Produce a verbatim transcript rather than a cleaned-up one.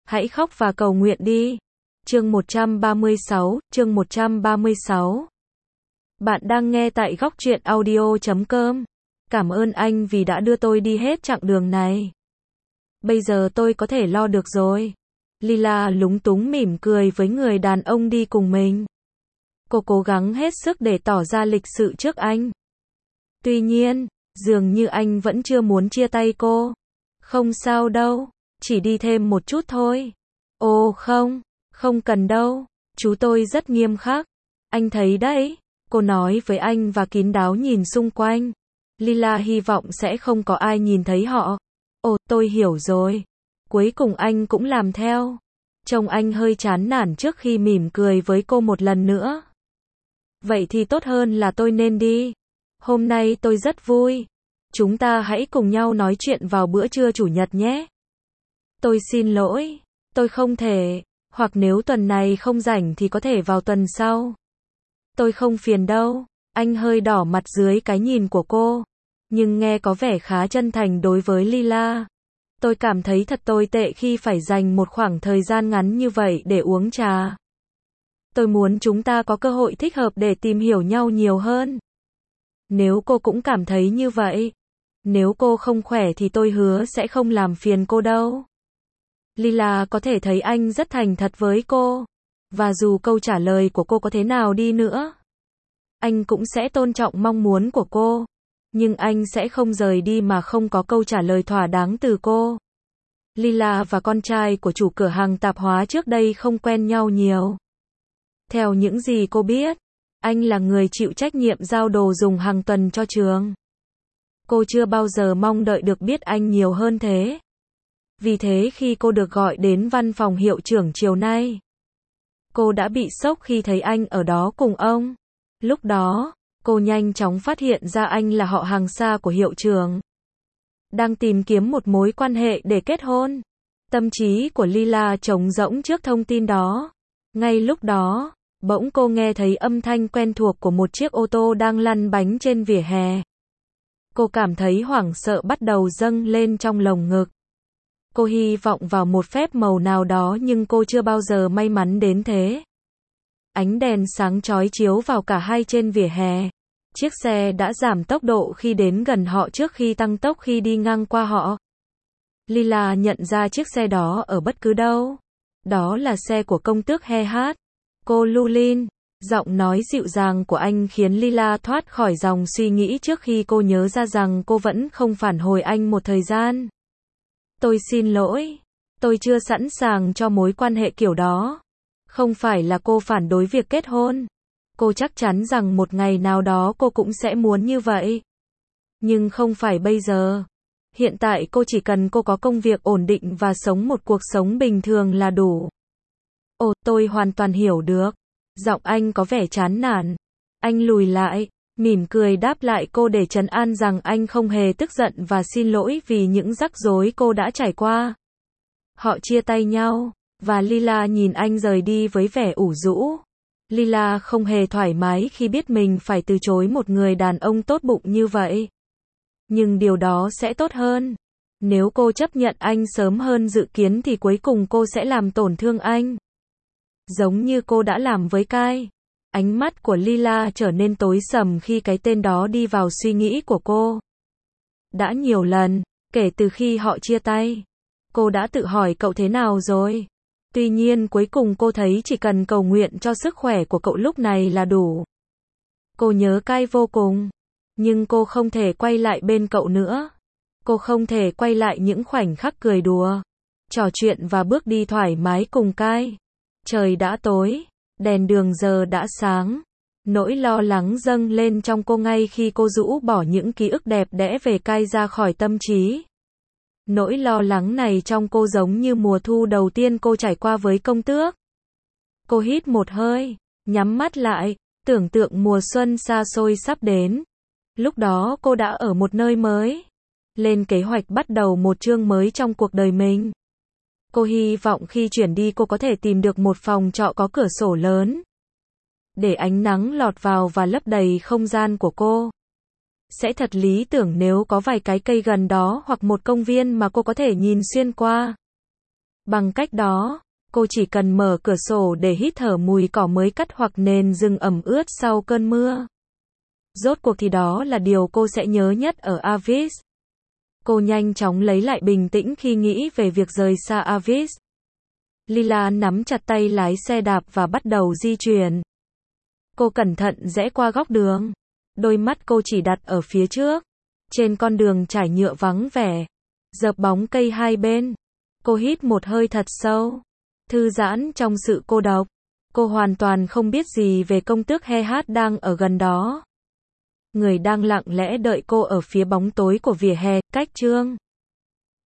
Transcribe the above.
Hãy khóc và cầu nguyện đi. Chương một trăm ba mươi sáu, chương một trăm ba mươi sáu. Bạn đang nghe tại góc truyện audio chấm com. Cảm ơn anh vì đã đưa tôi đi hết chặng đường này. Bây giờ tôi có thể lo được rồi. Lila lúng túng mỉm cười với người đàn ông đi cùng mình. Cô cố gắng hết sức để tỏ ra lịch sự trước anh. Tuy nhiên, dường như anh vẫn chưa muốn chia tay cô. Không sao đâu, chỉ đi thêm một chút thôi. Ồ không, không cần đâu, chú tôi rất nghiêm khắc. Anh thấy đấy, cô nói với anh và kín đáo nhìn xung quanh. Lila hy vọng sẽ không có ai nhìn thấy họ. Ồ, tôi hiểu rồi. Cuối cùng anh cũng làm theo. Trông anh hơi chán nản trước khi mỉm cười với cô một lần nữa. Vậy thì tốt hơn là tôi nên đi. Hôm nay tôi rất vui. Chúng ta hãy cùng nhau nói chuyện vào bữa trưa chủ nhật nhé. Tôi xin lỗi, tôi không thể, hoặc nếu tuần này không rảnh thì có thể vào tuần sau. Tôi không phiền đâu. Anh hơi đỏ mặt dưới cái nhìn của cô, nhưng nghe có vẻ khá chân thành đối với Lila. Tôi cảm thấy thật tồi tệ khi phải dành một khoảng thời gian ngắn như vậy để uống trà. Tôi muốn chúng ta có cơ hội thích hợp để tìm hiểu nhau nhiều hơn. Nếu cô cũng cảm thấy như vậy, nếu cô không khỏe thì tôi hứa sẽ không làm phiền cô đâu. Lila có thể thấy anh rất thành thật với cô, và dù câu trả lời của cô có thế nào đi nữa, anh cũng sẽ tôn trọng mong muốn của cô, nhưng anh sẽ không rời đi mà không có câu trả lời thỏa đáng từ cô. Lila và con trai của chủ cửa hàng tạp hóa trước đây không quen nhau nhiều. Theo những gì cô biết, anh là người chịu trách nhiệm giao đồ dùng hàng tuần cho trường. Cô chưa bao giờ mong đợi được biết anh nhiều hơn thế. Vì thế khi cô được gọi đến văn phòng hiệu trưởng chiều nay, cô đã bị sốc khi thấy anh ở đó cùng ông. Lúc đó, cô nhanh chóng phát hiện ra anh là họ hàng xa của hiệu trưởng, đang tìm kiếm một mối quan hệ để kết hôn. Tâm trí của Lila trống rỗng trước thông tin đó. Ngay lúc đó, bỗng cô nghe thấy âm thanh quen thuộc của một chiếc ô tô đang lăn bánh trên vỉa hè. Cô cảm thấy hoảng sợ bắt đầu dâng lên trong lồng ngực. Cô hy vọng vào một phép màu nào đó nhưng cô chưa bao giờ may mắn đến thế. Ánh đèn sáng chói chiếu vào cả hai trên vỉa hè. Chiếc xe đã giảm tốc độ khi đến gần họ trước khi tăng tốc khi đi ngang qua họ. Lila nhận ra chiếc xe đó ở bất cứ đâu. Đó là xe của công tước Hehat. Cô Lulin. Giọng nói dịu dàng của anh khiến Lila thoát khỏi dòng suy nghĩ trước khi cô nhớ ra rằng cô vẫn không phản hồi anh một thời gian. Tôi xin lỗi. Tôi chưa sẵn sàng cho mối quan hệ kiểu đó. Không phải là cô phản đối việc kết hôn. Cô chắc chắn rằng một ngày nào đó cô cũng sẽ muốn như vậy. Nhưng không phải bây giờ. Hiện tại cô chỉ cần cô có công việc ổn định và sống một cuộc sống bình thường là đủ. Ồ, tôi hoàn toàn hiểu được. Giọng anh có vẻ chán nản. Anh lùi lại, mỉm cười đáp lại cô để trấn an rằng anh không hề tức giận và xin lỗi vì những rắc rối cô đã trải qua. Họ chia tay nhau, và Lila nhìn anh rời đi với vẻ ủ rũ. Lila không hề thoải mái khi biết mình phải từ chối một người đàn ông tốt bụng như vậy. Nhưng điều đó sẽ tốt hơn. Nếu cô chấp nhận anh sớm hơn dự kiến thì cuối cùng cô sẽ làm tổn thương anh. Giống như cô đã làm với Kai. Ánh mắt của Lila trở nên tối sầm khi cái tên đó đi vào suy nghĩ của cô. Đã nhiều lần, kể từ khi họ chia tay, cô đã tự hỏi cậu thế nào rồi. Tuy nhiên cuối cùng cô thấy chỉ cần cầu nguyện cho sức khỏe của cậu lúc này là đủ. Cô nhớ Kai vô cùng, nhưng cô không thể quay lại bên cậu nữa. Cô không thể quay lại những khoảnh khắc cười đùa, trò chuyện và bước đi thoải mái cùng Kai. Trời đã tối, đèn đường giờ đã sáng. Nỗi lo lắng dâng lên trong cô ngay khi cô rũ bỏ những ký ức đẹp đẽ về Kai ra khỏi tâm trí. Nỗi lo lắng này trong cô giống như mùa thu đầu tiên cô trải qua với công tước. Cô hít một hơi, nhắm mắt lại, tưởng tượng mùa xuân xa xôi sắp đến. Lúc đó cô đã ở một nơi mới, lên kế hoạch bắt đầu một chương mới trong cuộc đời mình. Cô hy vọng khi chuyển đi cô có thể tìm được một phòng trọ có cửa sổ lớn, để ánh nắng lọt vào và lấp đầy không gian của cô. Sẽ thật lý tưởng nếu có vài cái cây gần đó hoặc một công viên mà cô có thể nhìn xuyên qua. Bằng cách đó, cô chỉ cần mở cửa sổ để hít thở mùi cỏ mới cắt hoặc nền rừng ẩm ướt sau cơn mưa. Rốt cuộc thì đó là điều cô sẽ nhớ nhất ở Avis. Cô nhanh chóng lấy lại bình tĩnh khi nghĩ về việc rời xa Avis. Lila nắm chặt tay lái xe đạp và bắt đầu di chuyển. Cô cẩn thận rẽ qua góc đường. Đôi mắt cô chỉ đặt ở phía trước. Trên con đường trải nhựa vắng vẻ. Dợp bóng cây hai bên. Cô hít một hơi thật sâu. Thư giãn trong sự cô độc. Cô hoàn toàn không biết gì về công tước Hehat đang ở gần đó. Người đang lặng lẽ đợi cô ở phía bóng tối của vỉa hè, cách chương